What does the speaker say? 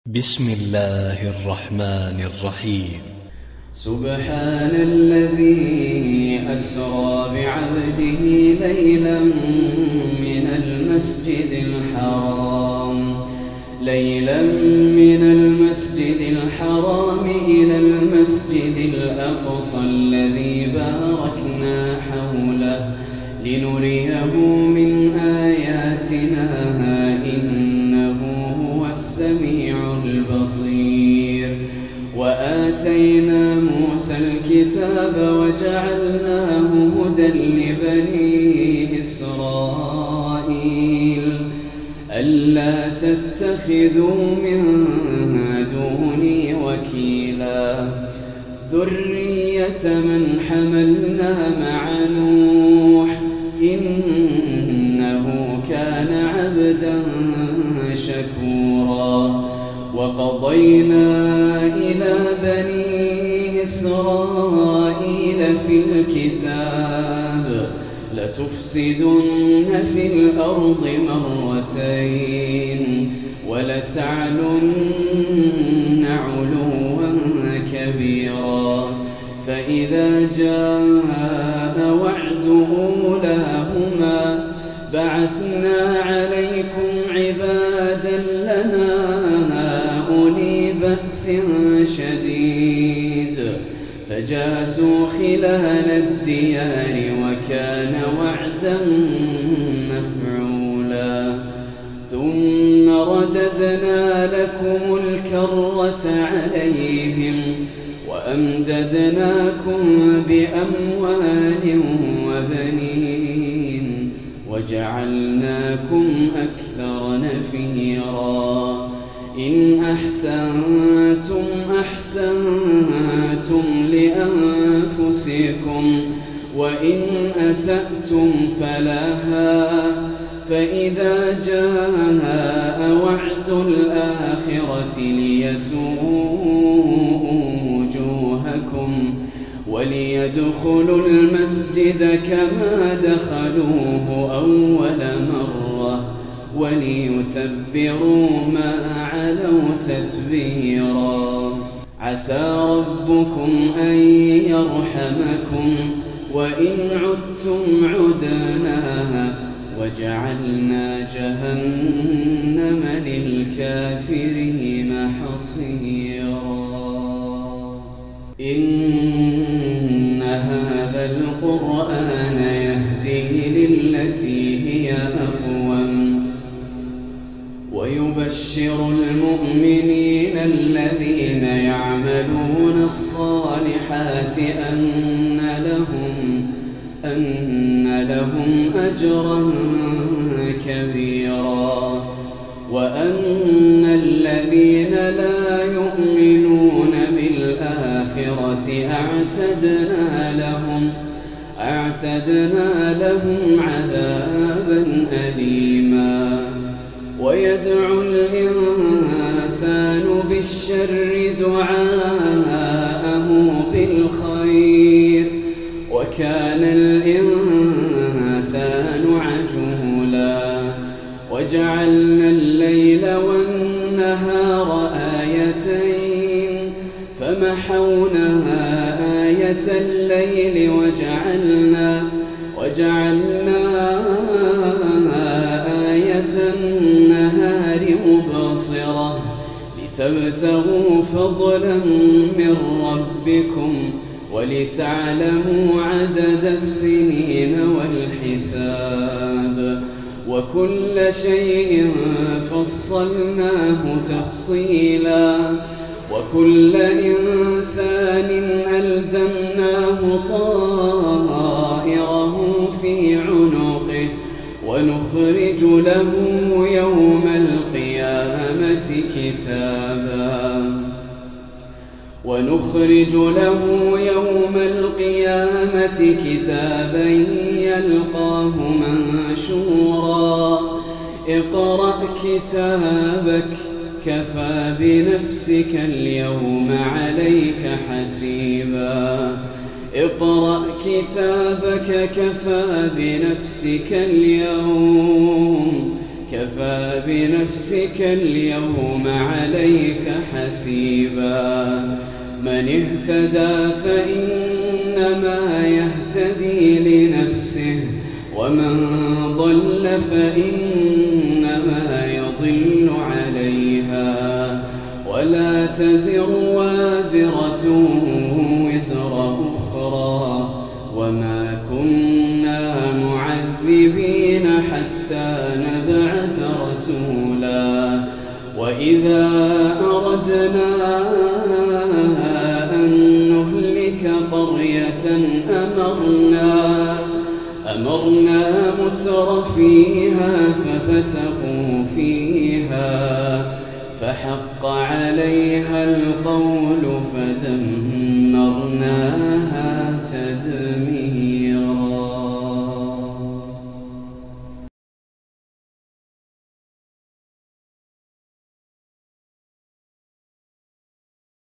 بسم الله الرحمن الرحيم. سبحان الذي أسرى بعبده ليلا من المسجد الحرام إلى المسجد الأقصى الذي باركنا حوله لنريه من آياتنا إنه هو السميع البصير. وآتينا موسى الكتاب وجعلناه هدى لبني إسرائيل ألا تتخذوا من دوني وكيلا ذرية من حملنا مع نوح إنه كان عبدا شكورا. وقضينا إلى بني إسرائيل في الكتاب لتفسدن في الأرض مرتين ولتعلن علوا كبيرا. فإذا جاء وعد أولاهما بعثنا عليكم عبادا لنا أولي بأس شديد فجاسوا خلال الديار وكان وعدا مفعولا. ثم رددنا لكم الكرة عليهم وأمددناكم بأموال وبنين وجعلناكم أكثر نفيرا. إن أحسنتم أحسنتم لأنفسكم وإن أسأتم فلها. فإذا جاء وعد الآخرة ليسوءوا وجوهكم وليدخلوا المسجد كما دخلوه أول مرة وليتبروا ما علوا تتبيرا. عسى ربكم أن يرحمكم وإن عدتم عدنا وجعلنا جهنم للكافرين حصيرا. إن هذا القرآن يهدي للتي هي أقوم ويبشر المؤمنين الذين يعملون الصالحات أن لهم أجرا كبيرا وأن الذين لا يؤمنون بالآخرة أعتدنا لهم عذابا أليما. ويدعو الإنسان بالشر دعاءه بالخير وكان الإنسان عجولا. وجعلنا الليل والنهار آيتين فمحونا آية الليل وجعلنا آية النهار مبصرة لتبتغوا فضلا من ربكم ولتعلموا عدد السنين والحساب وكل شيء فصلناه تفصيلا. وكل إنسان ألزمناه طائره في عنقه ونخرج له يوم القيامة كتابا يلقاه منشورا. اقرأ كتابك كفى بنفسك اليوم عليك حسيبا. اقرأ كتابك كفى بنفسك اليوم كفى بنفسك اليوم عليك حسيبا من اهتدى فإنما يهتدي لنفسه ومن ضل فإنما يضل عليها ولا تزر وازرة وزر أخرى وما كنا معذبين حتى نبعث رسولا وإذا أردنا أن نهلك قرية أمرنا متر فيها ففسقوا فيها فحق عليها القول فدمرناها